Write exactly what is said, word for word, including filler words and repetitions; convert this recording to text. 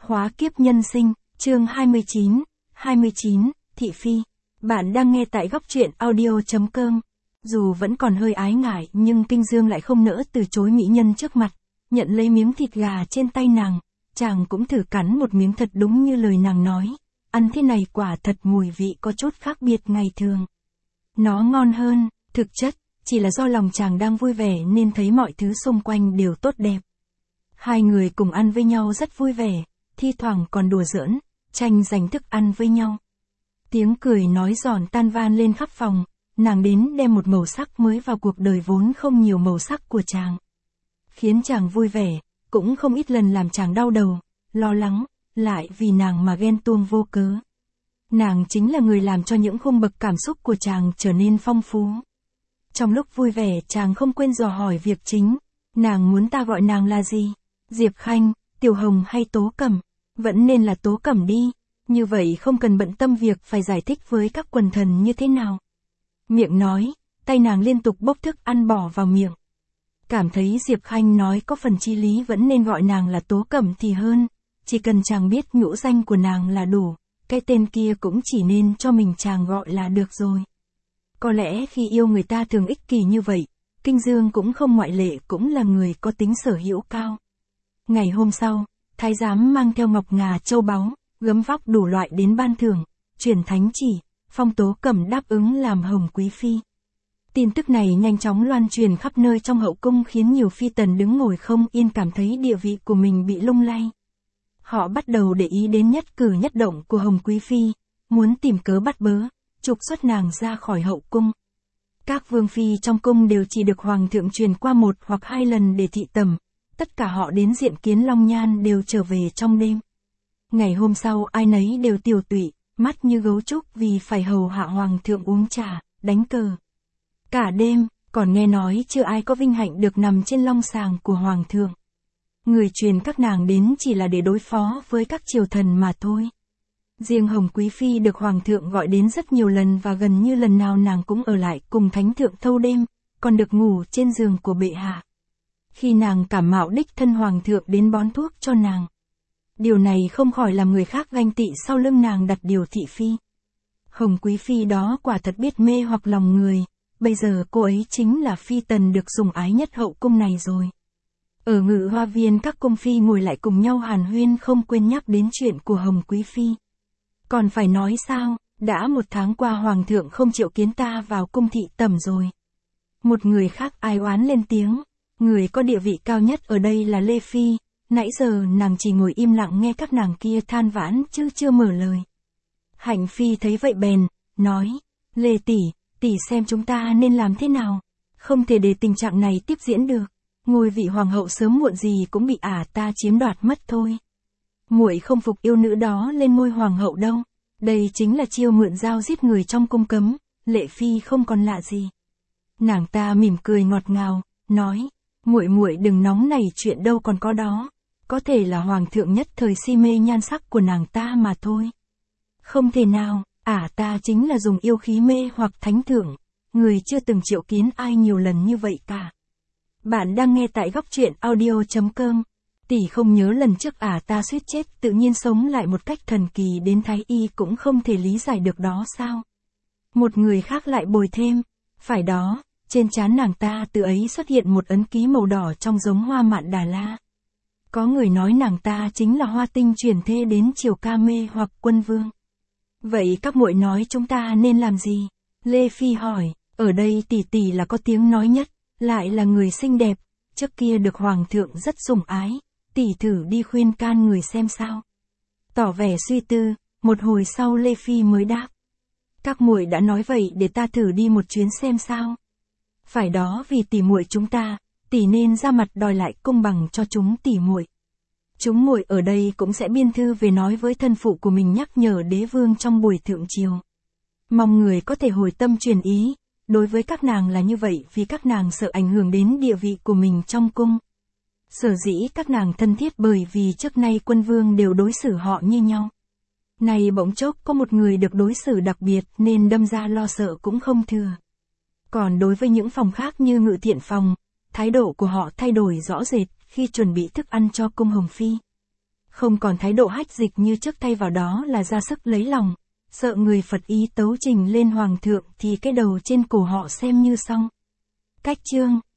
Khóa kiếp nhân sinh, chương hai mươi chín, hai mươi chín, Thị Phi. Bạn đang nghe tại góc truyện audio.com. Dù vẫn còn hơi ái ngại nhưng Kinh Dương lại không nỡ từ chối mỹ nhân trước mặt. Nhận lấy miếng thịt gà trên tay nàng, chàng cũng thử cắn một miếng thật đúng như lời nàng nói. Ăn thế này quả thật mùi vị có chút khác biệt ngày thường. Nó ngon hơn, thực chất, chỉ là do lòng chàng đang vui vẻ nên thấy mọi thứ xung quanh đều tốt đẹp. Hai người cùng ăn với nhau rất vui vẻ, thi thoảng còn đùa giỡn, tranh giành thức ăn với nhau. Tiếng cười nói giòn tan van lên khắp phòng, nàng đến đem một màu sắc mới vào cuộc đời vốn không nhiều màu sắc của chàng. Khiến chàng vui vẻ, cũng không ít lần làm chàng đau đầu, lo lắng, lại vì nàng mà ghen tuông vô cớ. Nàng chính là người làm cho những khung bậc cảm xúc của chàng trở nên phong phú. Trong lúc vui vẻ chàng không quên dò hỏi việc chính, nàng muốn ta gọi nàng là gì? Diệp Khanh, Tiểu Hồng hay Tố Cẩm? Vẫn nên là Tố Cẩm đi, như vậy không cần bận tâm việc phải giải thích với các quần thần như thế nào. Miệng nói, tay nàng liên tục bốc thức ăn bỏ vào miệng. Cảm thấy Diệp Khanh nói có phần chi lý vẫn nên gọi nàng là Tố Cẩm thì hơn, chỉ cần chàng biết nhũ danh của nàng là đủ, cái tên kia cũng chỉ nên cho mình chàng gọi là được rồi. Có lẽ khi yêu người ta thường ích kỷ như vậy, Kinh Dương cũng không ngoại lệ, cũng là người có tính sở hữu cao. Ngày hôm sau, thái giám mang theo ngọc ngà châu báu, gấm vóc đủ loại đến ban thưởng, truyền thánh chỉ, phong Tố Cẩm đáp ứng làm Hồng Quý Phi. Tin tức này nhanh chóng loan truyền khắp nơi trong hậu cung khiến nhiều phi tần đứng ngồi không yên cảm thấy địa vị của mình bị lung lay. Họ bắt đầu để ý đến nhất cử nhất động của Hồng Quý Phi, muốn tìm cớ bắt bớ, trục xuất nàng ra khỏi hậu cung. Các vương phi trong cung đều chỉ được hoàng thượng truyền qua một hoặc hai lần để thị tẩm, tất cả họ đến diện kiến Long Nhan đều trở về trong đêm. Ngày hôm sau ai nấy đều tiều tụy, mắt như gấu trúc vì phải hầu hạ hoàng thượng uống trà, đánh cờ. Cả đêm, còn nghe nói chưa ai có vinh hạnh được nằm trên long sàng của hoàng thượng. Người truyền các nàng đến chỉ là để đối phó với các triều thần mà thôi. Riêng Hồng Quý Phi được hoàng thượng gọi đến rất nhiều lần và gần như lần nào nàng cũng ở lại cùng thánh thượng thâu đêm, còn được ngủ trên giường của bệ hạ. Khi nàng cảm mạo đích thân hoàng thượng đến bón thuốc cho nàng. Điều này không khỏi làm người khác ganh tị sau lưng nàng đặt điều thị phi. Hồng Quý Phi đó quả thật biết mê hoặc lòng người, bây giờ cô ấy chính là phi tần được sủng ái nhất hậu cung này rồi. Ở Ngự Hoa Viên các cung phi ngồi lại cùng nhau hàn huyên không quên nhắc đến chuyện của Hồng Quý Phi. Còn phải nói sao, đã một tháng qua hoàng thượng không chịu kiến ta vào cung thị tẩm rồi. Một người khác ai oán lên tiếng, người có địa vị cao nhất ở đây là Lê Phi, nãy giờ nàng chỉ ngồi im lặng nghe các nàng kia than vãn chứ chưa mở lời. Hạnh Phi thấy vậy bèn, nói, Lê tỷ, tỷ xem chúng ta nên làm thế nào, không thể để tình trạng này tiếp diễn được, ngôi vị hoàng hậu sớm muộn gì cũng bị ả ta chiếm đoạt mất thôi. Muội không phục yêu nữ đó lên ngôi hoàng hậu đâu, đây chính là chiêu mượn dao giết người trong cung cấm, Lệ Phi không còn lạ gì. Nàng ta mỉm cười ngọt ngào, nói, muội muội đừng nóng nảy chuyện đâu còn có đó, có thể là hoàng thượng nhất thời si mê nhan sắc của nàng ta mà thôi. Không thể nào, ả ta chính là dùng yêu khí mê hoặc thánh thượng, người chưa từng triệu kiến ai nhiều lần như vậy cả. Bạn đang nghe tại góc truyện audio.com. Tỷ không nhớ lần trước ả ta suýt chết tự nhiên sống lại một cách thần kỳ đến thái y cũng không thể lý giải được đó sao? Một người khác lại bồi thêm, phải đó, trên trán nàng ta từ ấy xuất hiện một ấn ký màu đỏ trông giống hoa mạn Đà La. Có người nói nàng ta chính là hoa tinh chuyển thê đến triều ca mê hoặc quân vương. Vậy các muội nói chúng ta nên làm gì? Lê Phi hỏi, ở đây tỷ tỷ là có tiếng nói nhất, lại là người xinh đẹp, trước kia được hoàng thượng rất sủng ái, tỷ thử đi khuyên can người xem sao. Tỏ vẻ suy tư, một hồi sau Lê Phi mới đáp. Các muội đã nói vậy để ta thử đi một chuyến xem sao. Phải đó, vì tỷ muội chúng ta, tỷ nên ra mặt đòi lại công bằng cho chúng tỷ muội. Chúng muội ở đây cũng sẽ biên thư về nói với thân phụ của mình nhắc nhở đế vương trong buổi thượng triều. Mong người có thể hồi tâm truyền ý, đối với các nàng là như vậy vì các nàng sợ ảnh hưởng đến địa vị của mình trong cung. Sở dĩ các nàng thân thiết bởi vì trước nay quân vương đều đối xử họ như nhau. Này bỗng chốc có một người được đối xử đặc biệt nên đâm ra lo sợ cũng không thừa. Còn đối với những phòng khác như Ngự Thiện phòng, thái độ của họ thay đổi rõ rệt khi chuẩn bị thức ăn cho cung Hồng Phi. Không còn thái độ hách dịch như trước, thay vào đó là ra sức lấy lòng, sợ người Phật ý tấu trình lên hoàng thượng thì cái đầu trên cổ họ xem như xong. Cách chương